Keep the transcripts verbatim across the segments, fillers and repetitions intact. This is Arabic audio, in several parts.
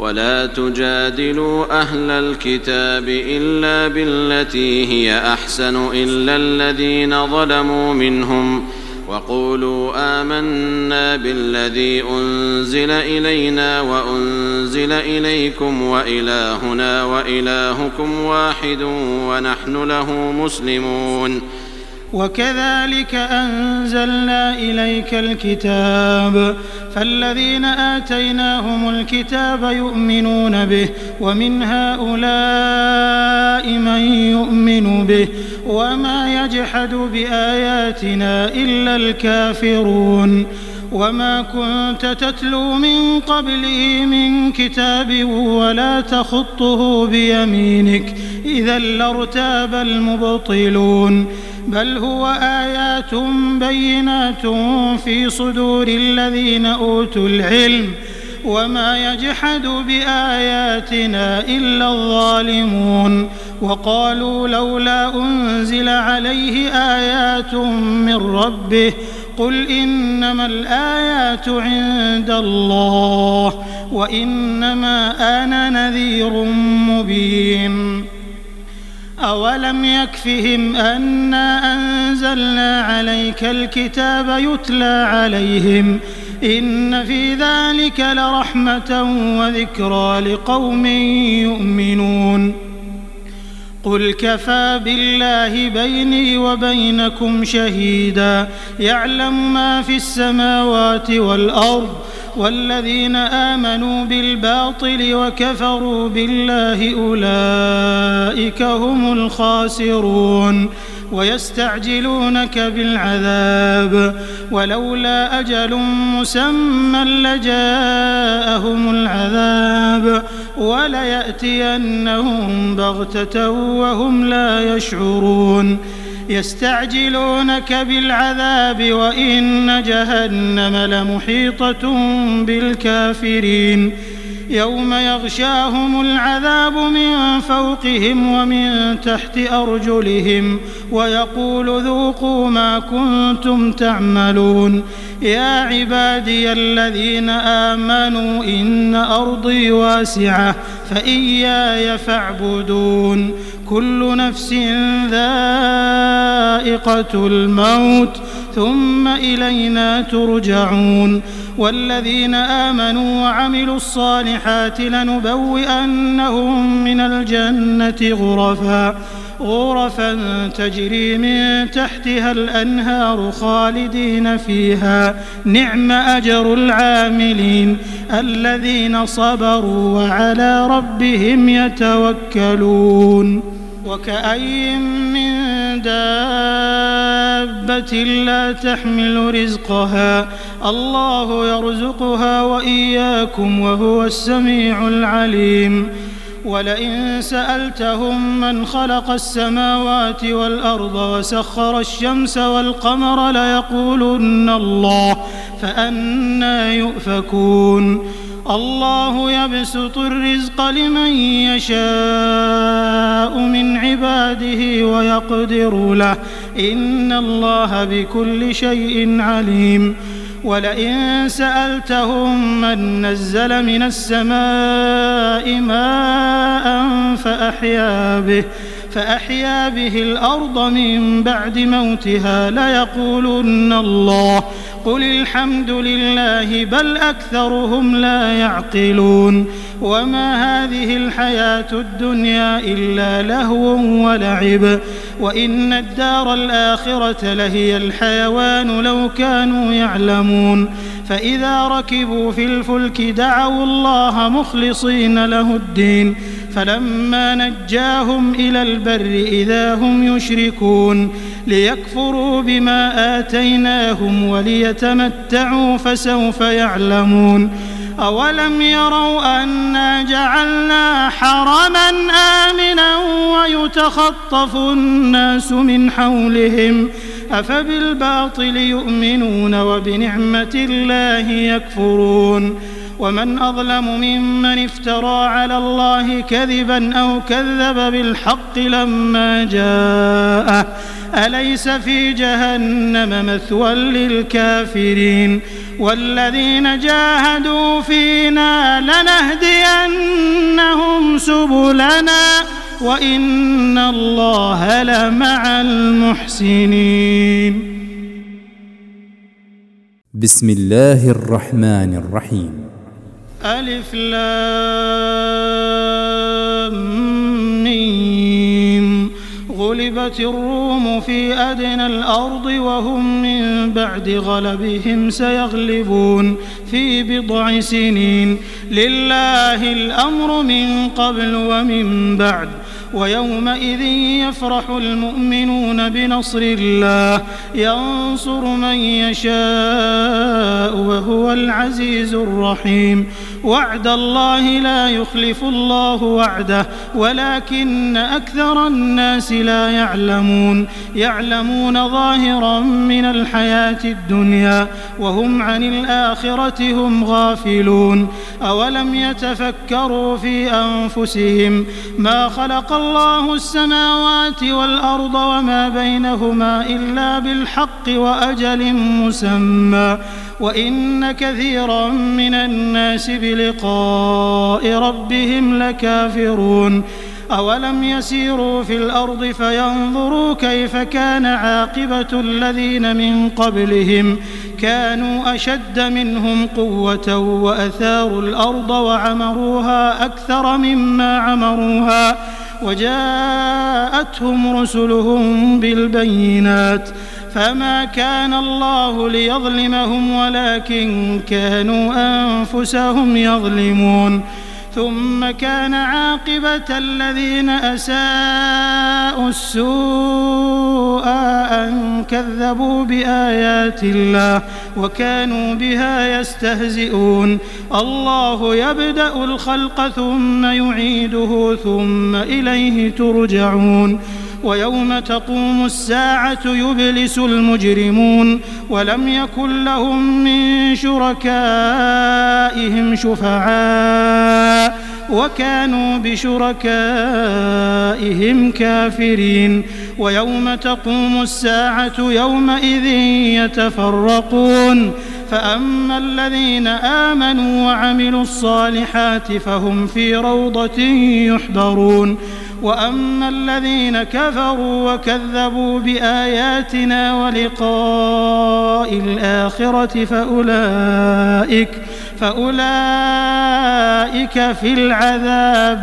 ولا تجادلوا أهل الكتاب إلا بالتي هي أحسن إلا الذين ظلموا منهم وقولوا آمنا بالذي أنزل إلينا وأنزل إليكم وإلهنا وإلهكم واحد ونحن له مسلمون. وكذلك أنزلنا إليك الكتاب فالذين آتيناهم الكتاب يؤمنون به ومن هؤلاء من يؤمن به وما يجحد بآياتنا إلا الكافرون. وما كنت تتلو من قبله من كتاب ولا تخطه بيمينك إذا لارتاب المبطلون بل هو آيات بينات في صدور الذين أوتوا العلم وما يجحد بآياتنا إلا الظالمون. وقالوا لولا أنزل عليه آيات من ربه قل إنما الآيات عند الله وإنما أنا نذير مبين. أولم يكفهم أنا أنزلنا عليك الكتاب يتلى عليهم إن في ذلك لرحمة وذكرى لقوم يؤمنون. قل كفى بالله بيني وبينكم شهيدا يعلم ما في السماوات والأرض والذين آمنوا بالباطل وكفروا بالله أولئك هم الخاسرون. ويستعجلونك بالعذاب ولولا أجل مسمى لجاءهم العذاب وليأتينهم بغتة وهم لا يشعرون. يستعجلونك بالعذاب وإن جهنم لمحيطة بالكافرين يوم يغشاهم العذاب من فوقهم ومن تحت أرجلهم ويقول ذوقوا ما كنتم تعملون. يا عبادي الذين آمنوا إن أرضي واسعة فإياي فاعبدون. كل نفس ذائقة الموت ثم إلينا ترجعون. والذين آمنوا وعملوا الصالحات لنبوئنهم من الجنة غرفا غرفا تجري من تحتها الأنهار خالدين فيها نعم أجر العاملين الذين صبروا وعلى ربهم يتوكلون. وكأي من دابة لا تحمل رزقها الله يرزقها وإياكم وهو السميع العليم. ولئن سألتهم من خلق السماوات والأرض وسخر الشمس والقمر ليقولن الله فأنى يؤفكون. الله يبسط الرزق لمن يشاء من عباده ويقدر له إن الله بكل شيء عليم. ولئن سألتهم من نزل من السماء ماء فأحيا به فأحيا به الأرض من بعد موتها ليقولن الله قل الحمد لله بل أكثرهم لا يعقلون. وما هذه الحياة الدنيا إلا لهو ولعب وإن الدار الآخرة لهي الحيوان لو كانوا يعلمون. فإذا ركبوا في الفلك دعوا الله مخلصين له الدين فلما نجاهم إلى البر إذا هم يشركون ليكفروا بما آتيناهم وليتمتعوا فسوف يعلمون. أولم يروا أنا جعلنا حرما آمنا ويتخطف الناس من حولهم أفبالباطل يؤمنون وبنعمة الله يكفرون. ومن أظلم ممن افترى على الله كذبا أو كذب بالحق لما جاءه أليس في جهنم مثوى للكافرين. والذين جاهدوا فينا لنهدينهم سبلنا وإن الله لمع المحسنين. بسم الله الرحمن الرحيم. ألف لام ميم. غلبت الروم في أدنى الأرض وهم من بعد غلبهم سيغلبون في بضع سنين. لله الأمر من قبل ومن بعد ويومئذ يفرح المؤمنون بنصر الله ينصر من يشاء وهو العزيز الرحيم. وعد الله لا يخلف الله وعده ولكن أكثر الناس لا يعلمون. يعلمون ظاهرا من الحياة الدنيا وهم عن الآخرة هم غافلون. أولم يتفكروا في أنفسهم ما خلق الله السماوات والأرض وما بينهما إلا بالحق وأجل مسمى وإن كثيرا من الناس بلقاء ربهم لكافرون. أولم يسيروا في الأرض فينظروا كيف كان عاقبة الذين من قبلهم كانوا أشد منهم قوة وأثاروا الأرض وعمروها أكثر مما عمروها وجاءتهم رسلهم بالبينات فما كان الله ليظلمهم ولكن كانوا أنفسهم يظلمون. ثم كان عاقبة الذين أساءوا السوء أن كذبوا بآيات الله وكانوا بها يستهزئون. الله يبدأ الخلق ثم يعيده ثم إليه ترجعون. ويوم تقوم الساعة يبلس المجرمون ولم يكن لهم من شركائهم شفعاء وكانوا بشركائهم كافرين. ويوم تقوم الساعة يومئذ يتفرقون فأما الذين آمنوا وعملوا الصالحات فهم في روضة يحبرون وأما الذين كفروا وكذبوا بآياتنا ولقاء الآخرة فأولئك فأولئك في العذاب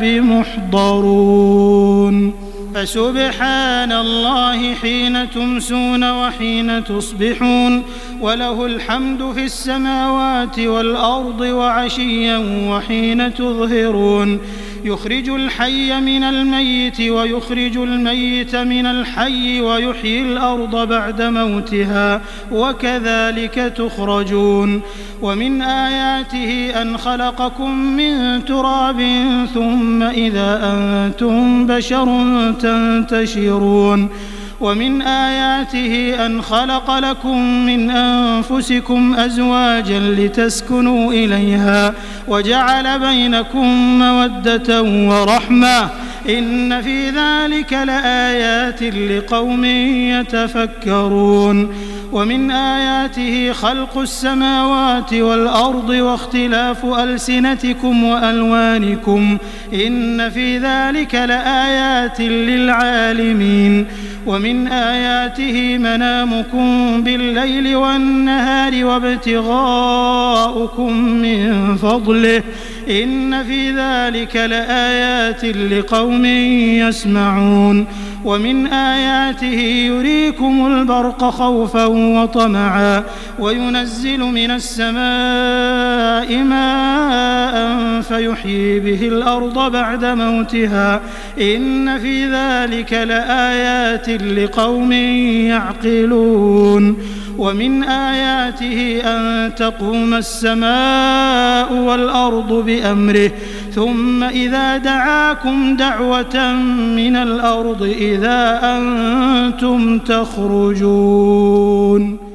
محضرون. فسبحان الله حين تمسون وحين تصبحون وله الحمد في السماوات والأرض وعشيا وحين تظهرون. يخرج الحي من الميت ويخرج الميت من الحي ويحيي الأرض بعد موتها وكذلك تخرجون. ومن آياته أن خلقكم من تراب ثم إذا أنتم بشر تنتشرون. ومن آياته أن خلق لكم من أنفسكم أزواجا لتسكنوا إليها وجعل بينكم مودة ورحمة إن في ذلك لآيات لقوم يتفكرون. ومن آياته خلق السماوات والأرض واختلاف ألسنتكم وألوانكم إن في ذلك لآيات للعالمين. ومن آياته منامكم بالليل والنهار وابتغاؤكم من فضله إن في ذلك لآيات لقوم يسمعون. ومن آياته يريكم البرق خوفا وطمعا وينزل من السماء ماء فيحيي به الأرض بعد موتها إن في ذلك لآيات لقوم يعقلون. ومن آياته أن تقوم السماء والأرض بأمره ثم إذا دعاكم دعوة من الأرض إذا أنتم تخرجون.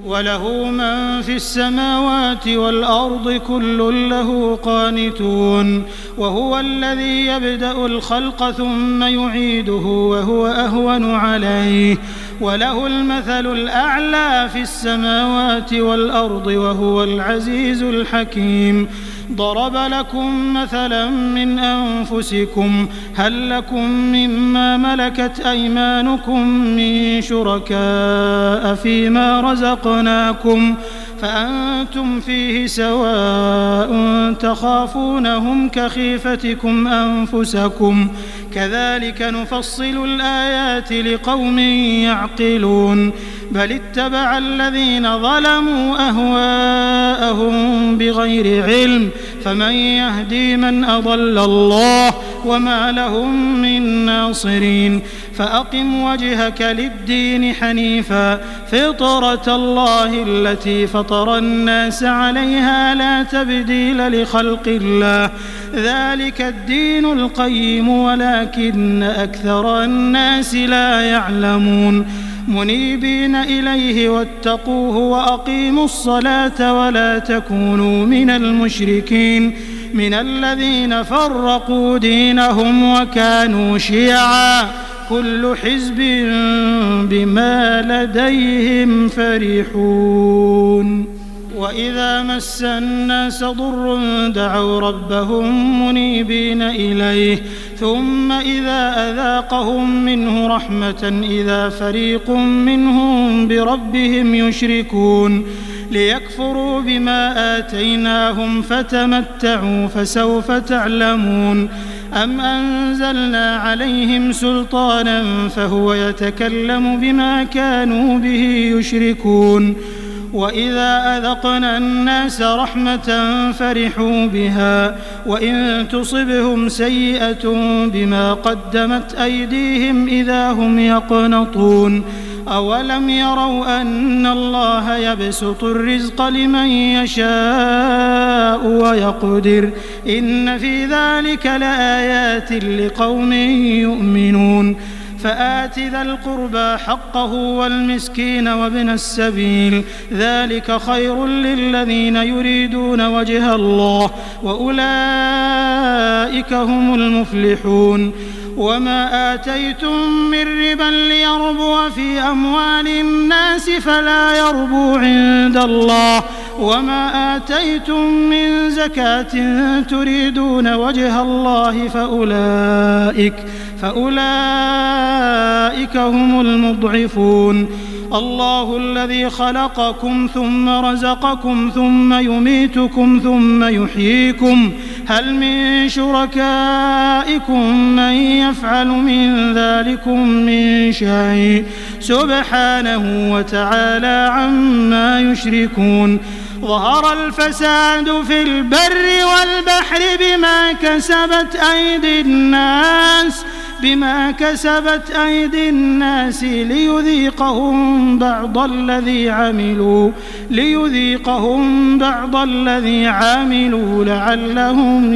وله من في السماوات والأرض كل له قانتون وهو الذي يبدأ الخلق ثم يعيده وهو أهون عليه وله المثل الأعلى في السماوات والأرض وهو العزيز الحكيم ضرب لكم مثلا من أنفسكم هل لكم مما ملكت أيمانكم من شركاء فيما رزقناكم فأنتم فيه سواء تخافونهم كخيفتكم أنفسكم كذلك نفصل الآيات لقوم يعقلون بل اتبع الذين ظلموا أهواءهم بغير علم فمن يهدي من أضل الله وما لهم من ناصرين فأقم وجهك للدين حنيفا فطرة الله التي فطر الناس عليها لا تبديل لخلق الله ذلك الدين القيم ولكن أكثر الناس لا يعلمون منيبين إليه واتقوه وأقيموا الصلاة ولا تكونوا من المشركين من الذين فرقوا دينهم وكانوا شيعا كل حزب بما لديهم فرحون وإذا مس الناس ضر دعوا ربهم منيبين إليه ثم إذا أذاقهم منه رحمة إذا فريق منهم بربهم يشركون ليكفروا بما آتيناهم فتمتعوا فسوف تعلمون أم أنزلنا عليهم سلطانا فهو يتكلم بما كانوا به يشركون وإذا أذقنا الناس رحمة فرحوا بها وإن تصبهم سيئة بما قدمت أيديهم إذا هم يقنطون أولم يروا أن الله يبسط الرزق لمن يشاء ويقدر إن في ذلك لآيات لقوم يؤمنون فآت ذا القربى حقه والمسكين وابن السبيل ذلك خير للذين يريدون وجه الله وأولئك هم المفلحون وما آتيتم من ربا ليربو في أموال الناس فلا يربو عند الله وما آتيتم من زكاة تريدون وجه الله فأولئك فأولئك هم المضعفون الله الذي خلقكم ثم رزقكم ثم يميتكم ثم يحييكم هل من شركائكم من يفعل من ذلكم من شيء سبحانه وتعالى عما يشركون ظهر الفساد في البر والبحر بما كسبت أيدي الناس بما كسبت أيدي الناس ليذيقهم بعض الذي عملوا ليذيقهم بعض الذي عملوا لعلهم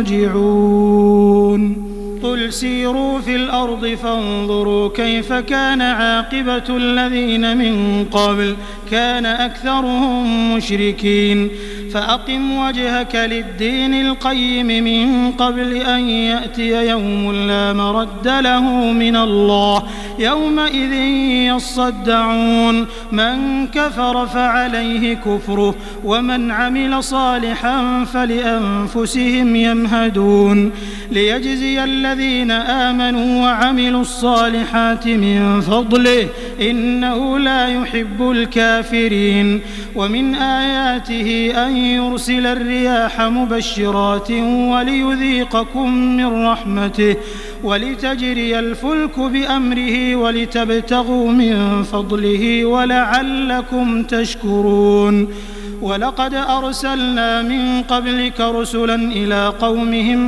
يرجعون قل سيروا في الأرض فانظروا كيف كان عاقبة الذين من قبل كان أكثرهم مشركين فأقم وجهك للدين القيم من قبل أن يأتي يوم لا مرد له من الله يومئذ يصدعون من كفر فعليه كفره ومن عمل صالحا فلأنفسهم يمهدون ليجزي الذين آمنوا وعملوا الصالحات من فضله إنه لا يحب الكافرين ومن آياته أن يرسل الرياح مبشرات وليذيقكم من رحمته ولتجري الفلك بأمره ولتبتغوا من فضله ولعلكم تشكرون ولقد أرسلنا من قبلك رسلا إلى قومهم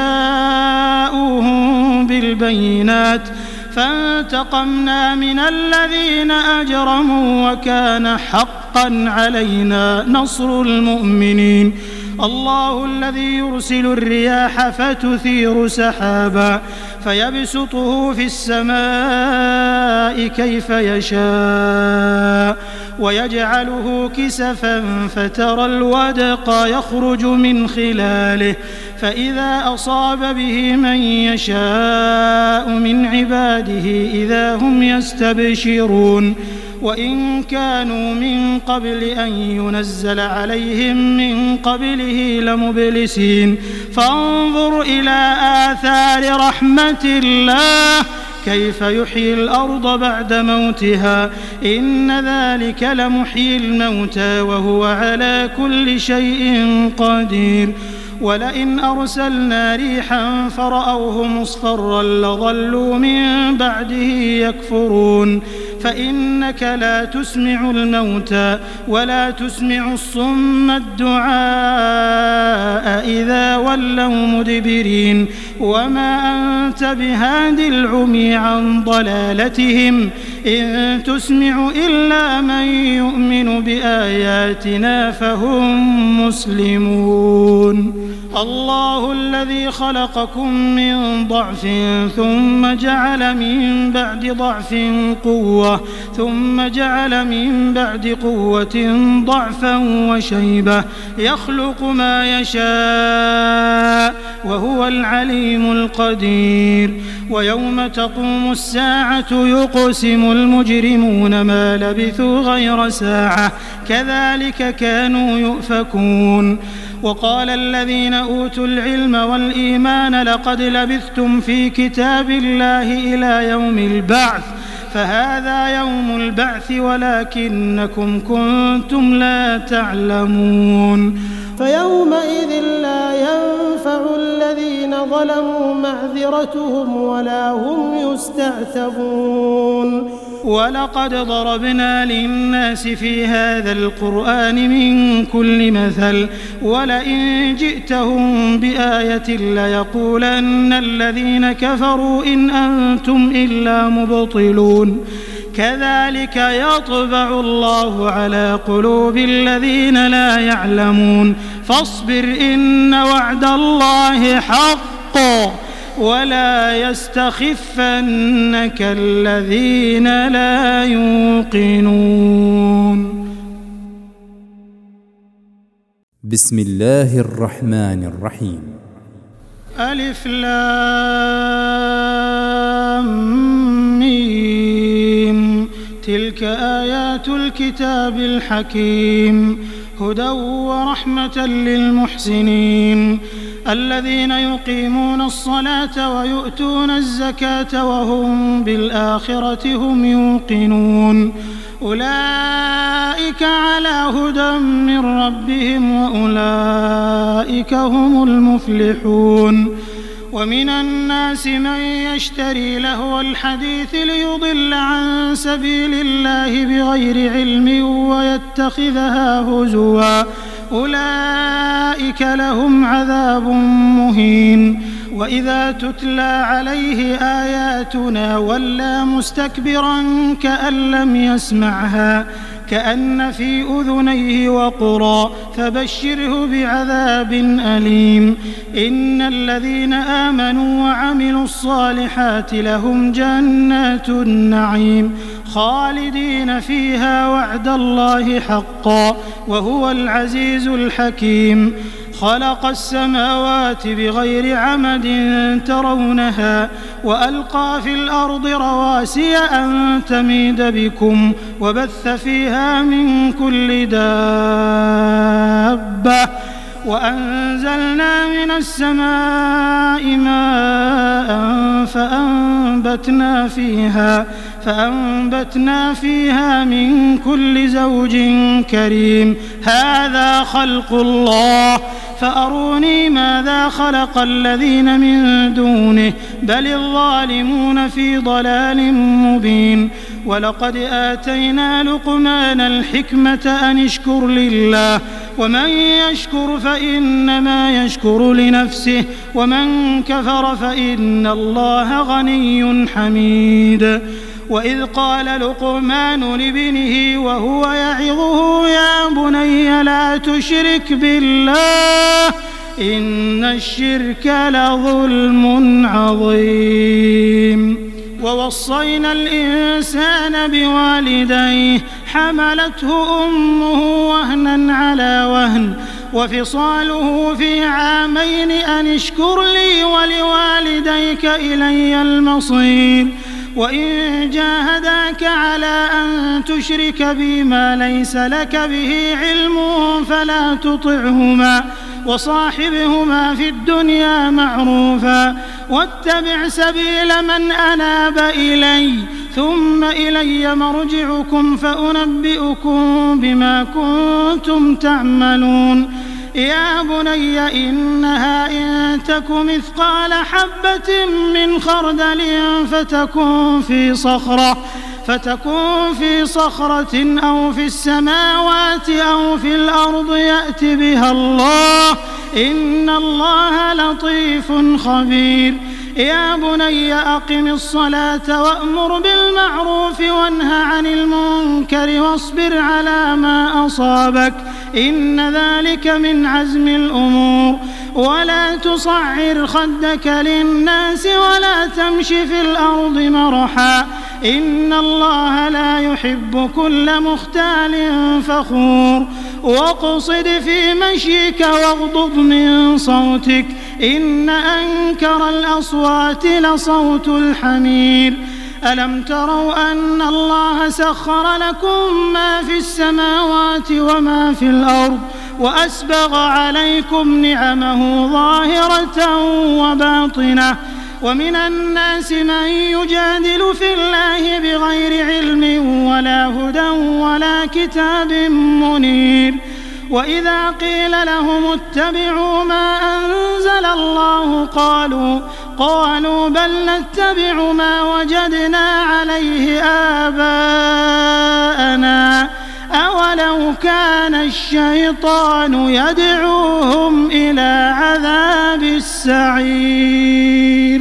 فجاءوهم بالبينات فانتقمنا من الذين أجرموا وكان حقا علينا نصر المؤمنين الله الذي يرسل الرياح فتثير سحابا فيبسطه في السماء كيف يشاء ويجعله كسفا فترى الودق يخرج من خلاله فإذا أصاب به من يشاء من عباده إذا هم يستبشرون وإن كانوا من قبل أن ينزل عليهم من قبله لمبلسين فانظر إلى آثار رحمة الله كيف يحيي الأرض بعد موتها إن ذلك لمحيي الموتى وهو على كل شيء قدير ولئن أرسلنا ريحا فرأوه مصفرا لظلوا من بعده يكفرون فإنك لا تسمع الموتى ولا تسمع الصم الدعاء إذا ولوا مدبرين وما أنت بهاد العمي عن ضلالتهم إن تسمع إلا من يؤمن بآياتنا فهم مسلمون الله الذي خلقكم من ضعف ثم جعل من بعد ضعف قوة ثم جعل من بعد قوة ضعفا وشيبة يخلق ما يشاء وهو العليم القدير ويوم تقوم الساعة يقسم المجرمون ما لبثوا غير ساعة كذلك كانوا يؤفكون وقال الذين أوتوا العلم والإيمان لقد لبثتم في كتاب الله إلى يوم البعث فهذا يوم البعث ولكنكم كنتم لا تعلمون فيومئذ لا ينفع الذين ظلموا معذرتهم ولا هم يستعتبون ولقد ضربنا للناس في هذا القرآن من كل مثل ولئن جئتهم بآية ليقولن الذين كفروا إن أنتم إلا مبطلون كذلك يطبع الله على قلوب الذين لا يعلمون فاصبر إن وعد الله حق ولا يستخفنك الذين لا يوقنون. بسم الله الرحمن الرحيم. ألف لام ميم تلك آيات الكتاب الحكيم هدى ورحمة للمحسنين الذين يقيمون الصلاة ويؤتون الزكاة وهم بالآخرة هم يوقنون أولئك على هدى من ربهم وأولئك هم المفلحون. ومن الناس من يشتري لهو الحديث ليضل عن سبيل الله بغير علم ويتخذها هزوا أولئك لهم عذاب مهين. وإذا تتلى عليه آياتنا ولى مستكبرا كأن لم يسمعها كأن في أذنيه وقرا فبشره بعذاب أليم. إن الذين آمنوا وعملوا الصالحات لهم جنات النعيم خالدين فيها وعد الله حقا وهو العزيز الحكيم. خلق السماوات بغير عمد ترونها وألقى في الأرض رواسي أن تميد بكم وبث فيها من كل دابة وأنزلنا من السماء ماء فأنبتنا فيها فأنبتنا فيها من كل زوج كريم. هذا خلق الله فأروني ماذا خلق الذين من دونه بل الظالمون في ضلال مبين. ولقد آتينا لقمان الحكمة أن اشكر لله ومن يشكر فإنما يشكر لنفسه ومن كفر فإن الله غني حميد. وإذ قال لقمان لابنه وهو يعظه يا بني لا تشرك بالله إن الشرك لظلم عظيم. ووصينا الإنسان بوالديه حملته أمه وهنا على وهن وفصاله في عامين أن اشكر لي ولوالديك إلي المصير وإن جاهداك على أن تشرك بي ما ليس لك به علم فلا تطعهما وصاحبهما في الدنيا معروفا واتبع سبيل من أناب إلي ثم إلي مرجعكم فأنبئكم بما كنتم تعملون يا بني إنها إن تك مثقال حبة من خردل فتكن في صخرة فتكون في صخرة أو في السماوات أو في الأرض يأت بها الله إن الله لطيف خبير يا بني أقم الصلاة وأمر بالمعروف وانه عن المنكر واصبر على ما أصابك إن ذلك من عزم الأمور ولا تصعر خدك للناس ولا تمش في الأرض مرحا إن الله لا يحب كل مختال فخور واقصد في مشيك واغضض من صوتك إن أنكر الأصوات لصوت الحمير ألم تروا أن الله سخر لكم ما في السماوات وما في الأرض وأسبغ عليكم نعمه ظاهرة وباطنة ومن الناس من يجادل في الله بغير علم ولا هدى ولا كتاب منير وإذا قيل لهم اتبعوا ما أنزل الله قالوا قالوا بل نتبع ما وجدنا عليه آباءنا أولو كان الشيطان يدعوهم إلى عذاب السعير